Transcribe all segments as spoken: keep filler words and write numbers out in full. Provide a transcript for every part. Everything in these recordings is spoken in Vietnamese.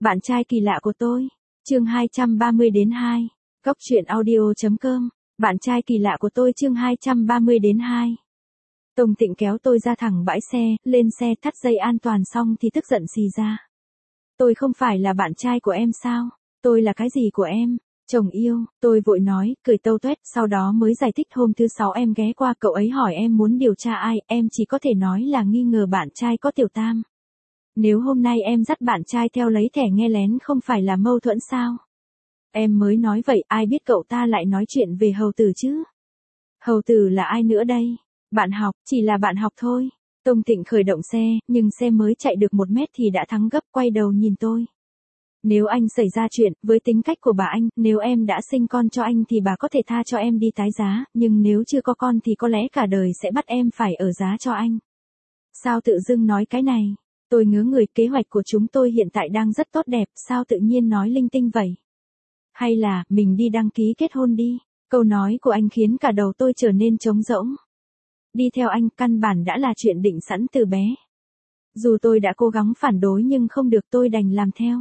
Bạn trai kỳ lạ của tôi. Chương hai trăm ba mươi đến hai. Góc truyện audio chấm com. Bạn trai kỳ lạ của tôi chương hai trăm ba mươi đến hai. Tông Tịnh kéo tôi ra thẳng bãi xe, lên xe thắt dây an toàn xong thì tức giận xì ra. Tôi không phải là bạn trai của em sao? Tôi là cái gì của em? Chồng yêu, tôi vội nói, cười tâu tuét, sau đó mới giải thích hôm thứ sáu em ghé qua cậu ấy hỏi em muốn điều tra ai, em chỉ có thể nói là nghi ngờ bạn trai có tiểu tam. Nếu hôm nay em dắt bạn trai theo lấy thẻ nghe lén không phải là mâu thuẫn sao? Em mới nói vậy, ai biết cậu ta lại nói chuyện về hầu tử chứ? Hầu tử là ai nữa đây? Bạn học, chỉ là bạn học thôi. Tông Tịnh khởi động xe, nhưng xe mới chạy được một mét thì đã thắng gấp, quay đầu nhìn tôi. Nếu anh xảy ra chuyện, với tính cách của bà anh, nếu em đã sinh con cho anh thì bà có thể tha cho em đi tái giá, nhưng nếu chưa có con thì có lẽ cả đời sẽ bắt em phải ở giá cho anh. Sao tự dưng nói cái này? Tôi ngớ người, kế hoạch của chúng tôi hiện tại đang rất tốt đẹp, sao tự nhiên nói linh tinh vậy? Hay là, mình đi đăng ký kết hôn đi? Câu nói của anh khiến cả đầu tôi trở nên trống rỗng. Đi theo anh, căn bản đã là chuyện định sẵn từ bé. Dù tôi đã cố gắng phản đối nhưng không được, tôi đành làm theo.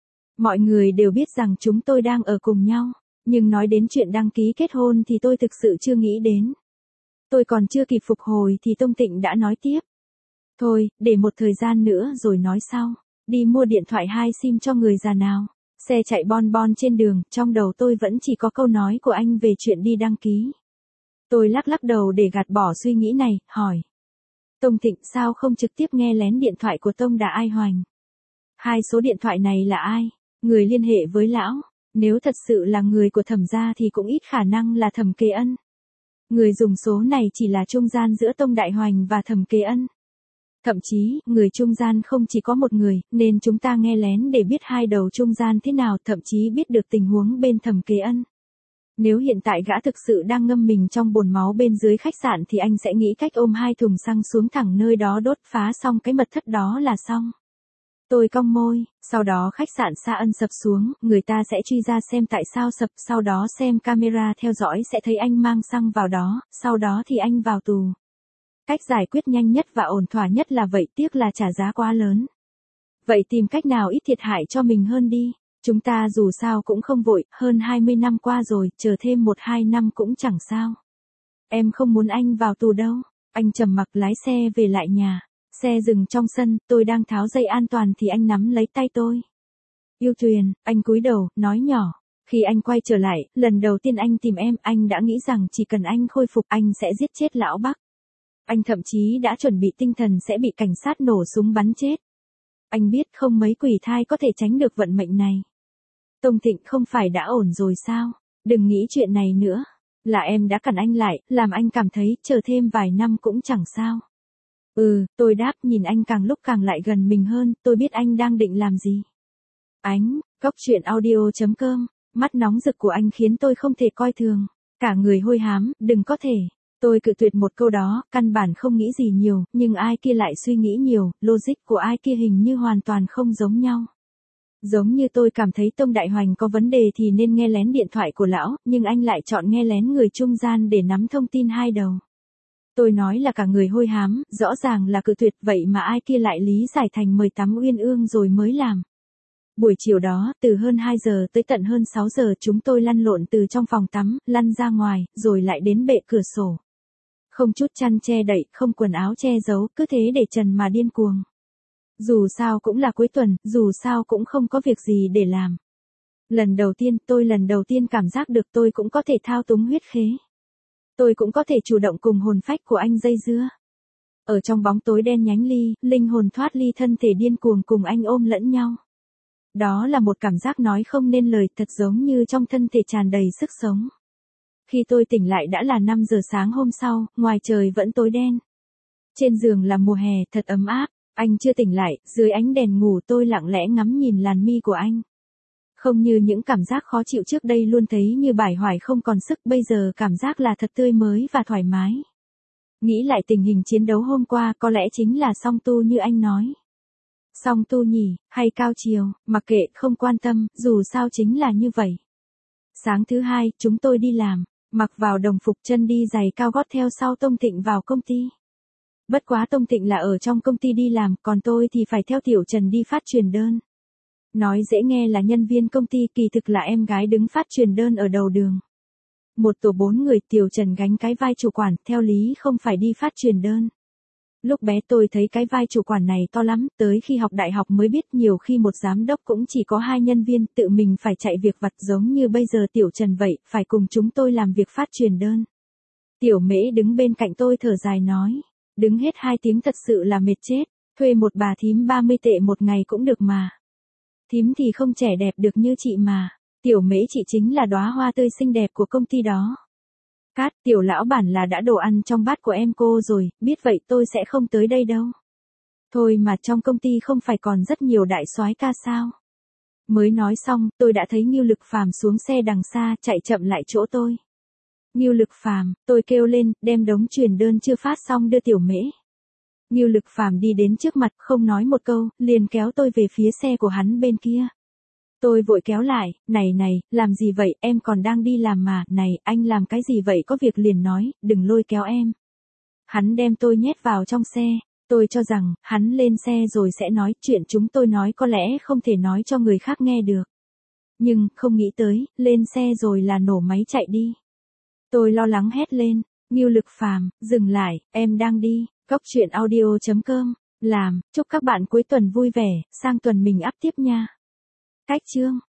Mọi người đều biết rằng chúng tôi đang ở cùng nhau, nhưng nói đến chuyện đăng ký kết hôn thì tôi thực sự chưa nghĩ đến. Tôi còn chưa kịp phục hồi thì Tông Tịnh đã nói tiếp. Thôi, để một thời gian nữa rồi nói sau. Đi mua điện thoại hai sim cho người già nào. Xe chạy bon bon trên đường, trong đầu tôi vẫn chỉ có câu nói của anh về chuyện đi đăng ký. Tôi lắc lắc đầu để gạt bỏ suy nghĩ này, hỏi. Tông Tịnh, sao không trực tiếp nghe lén điện thoại của Tông Đà Ai Hoành? Hai số điện thoại này là ai? Người liên hệ với lão? Nếu thật sự là người của Thẩm gia thì cũng ít khả năng là Thẩm Kế Ân. Người dùng số này chỉ là trung gian giữa Tông Đại Hoành và Thẩm Kế Ân. Thậm chí, người trung gian không chỉ có một người, nên chúng ta nghe lén để biết hai đầu trung gian thế nào, thậm chí biết được tình huống bên Thẩm Kế Ân. Nếu hiện tại gã thực sự đang ngâm mình trong bồn máu bên dưới khách sạn thì anh sẽ nghĩ cách ôm hai thùng xăng xuống thẳng nơi đó đốt phá xong cái mật thất đó là xong. Tôi cong môi, sau đó khách sạn Sa Ân sập xuống, người ta sẽ truy ra xem tại sao sập, sau đó xem camera theo dõi sẽ thấy anh mang xăng vào đó, sau đó thì anh vào tù. Cách giải quyết nhanh nhất và ổn thỏa nhất là vậy, tiếc là trả giá quá lớn. Vậy tìm cách nào ít thiệt hại cho mình hơn đi. Chúng ta dù sao cũng không vội, hơn hai mươi năm qua rồi, chờ thêm một hai năm cũng chẳng sao. Em không muốn anh vào tù đâu. Anh trầm mặc lái xe về lại nhà. Xe dừng trong sân, tôi đang tháo dây an toàn thì anh nắm lấy tay tôi. Yêu Tuyền, anh cúi đầu, nói nhỏ. Khi anh quay trở lại, lần đầu tiên anh tìm em, anh đã nghĩ rằng chỉ cần anh khôi phục anh sẽ giết chết lão Bắc. Anh thậm chí đã chuẩn bị tinh thần sẽ bị cảnh sát nổ súng bắn chết. Anh biết không mấy quỷ thai có thể tránh được vận mệnh này. Tông Tịnh, không phải đã ổn rồi sao? Đừng nghĩ chuyện này nữa. Là em đã cản anh lại, làm anh cảm thấy chờ thêm vài năm cũng chẳng sao. Ừ, tôi đáp, nhìn anh càng lúc càng lại gần mình hơn, tôi biết anh đang định làm gì. Ánh, góc truyện audio chấm com, mắt nóng rực của anh khiến tôi không thể coi thường. Cả người hôi hám, đừng có thể. Tôi cự tuyệt một câu đó, căn bản không nghĩ gì nhiều, nhưng ai kia lại suy nghĩ nhiều, logic của ai kia hình như hoàn toàn không giống nhau. Giống như tôi cảm thấy Tông Đại Hoành có vấn đề thì nên nghe lén điện thoại của lão, nhưng anh lại chọn nghe lén người trung gian để nắm thông tin hai đầu. Tôi nói là cả người hôi hám, rõ ràng là cự tuyệt, vậy mà ai kia lại lý giải thành mời tắm uyên ương rồi mới làm. Buổi chiều đó, từ hơn hai giờ tới tận hơn sáu giờ chúng tôi lăn lộn từ trong phòng tắm, lăn ra ngoài, rồi lại đến bệ cửa sổ. Không chút chăn che đậy, không quần áo che giấu, cứ thế để trần mà điên cuồng. Dù sao cũng là cuối tuần, dù sao cũng không có việc gì để làm. Lần đầu tiên, tôi lần đầu tiên cảm giác được tôi cũng có thể thao túng huyết khế. Tôi cũng có thể chủ động cùng hồn phách của anh dây dưa. Ở trong bóng tối đen nhánh ly, linh hồn thoát ly thân thể điên cuồng cùng anh ôm lẫn nhau. Đó là một cảm giác nói không nên lời, thật giống như trong thân thể tràn đầy sức sống. Khi tôi tỉnh lại đã là năm giờ sáng hôm sau, ngoài trời vẫn tối đen. Trên giường là mùa hè, thật ấm áp. Anh chưa tỉnh lại, dưới ánh đèn ngủ tôi lặng lẽ ngắm nhìn làn mi của anh. Không như những cảm giác khó chịu trước đây luôn thấy như bải hoài không còn sức, bây giờ cảm giác là thật tươi mới và thoải mái. Nghĩ lại tình hình chiến đấu hôm qua có lẽ chính là song tu như anh nói. Song tu nhỉ, hay cao chiều, mặc kệ, không quan tâm, dù sao chính là như vậy. Sáng thứ hai, chúng tôi đi làm, mặc vào đồng phục, chân đi giày cao gót theo sau Tông Tịnh vào công ty. Bất quá Tông Tịnh là ở trong công ty đi làm, còn tôi thì phải theo Tiểu Trần đi phát truyền đơn. Nói dễ nghe là nhân viên công ty, kỳ thực là em gái đứng phát truyền đơn ở đầu đường. Một tổ bốn người, Tiểu Trần gánh cái vai chủ quản, theo lý không phải đi phát truyền đơn. Lúc bé tôi thấy cái vai chủ quản này to lắm, tới khi học đại học mới biết nhiều khi một giám đốc cũng chỉ có hai nhân viên, tự mình phải chạy việc vặt giống như bây giờ Tiểu Trần vậy, phải cùng chúng tôi làm việc phát truyền đơn. Tiểu Mễ đứng bên cạnh tôi thở dài nói, đứng hết hai tiếng thật sự là mệt chết, thuê một bà thím ba mươi tệ một ngày cũng được mà. Thím thì không trẻ đẹp được như chị mà. Tiểu Mễ chị chính là đóa hoa tươi xinh đẹp của công ty đó. Cát, tiểu lão bản là đã đồ ăn trong bát của em cô rồi, biết vậy tôi sẽ không tới đây đâu. Thôi mà trong công ty không phải còn rất nhiều đại soái ca sao? Mới nói xong, tôi đã thấy Ngưu Lực Phàm xuống xe đằng xa, chạy chậm lại chỗ tôi. Ngưu Lực Phàm, tôi kêu lên, đem đống truyền đơn chưa phát xong đưa Tiểu Mễ. Ngưu Lực Phàm đi đến trước mặt, không nói một câu, liền kéo tôi về phía xe của hắn bên kia. Tôi vội kéo lại, này này, làm gì vậy, em còn đang đi làm mà, này, anh làm cái gì vậy, có việc liền nói, đừng lôi kéo em. Hắn đem tôi nhét vào trong xe, tôi cho rằng, hắn lên xe rồi sẽ nói, chuyện chúng tôi nói có lẽ không thể nói cho người khác nghe được. Nhưng, không nghĩ tới, lên xe rồi là nổ máy chạy đi. Tôi lo lắng hét lên, Ngưu Lực Phàm, dừng lại, em đang đi, Góc Chuyện Audio chấm com, làm, chúc các bạn cuối tuần vui vẻ, sang tuần mình up tiếp nha. Cách chương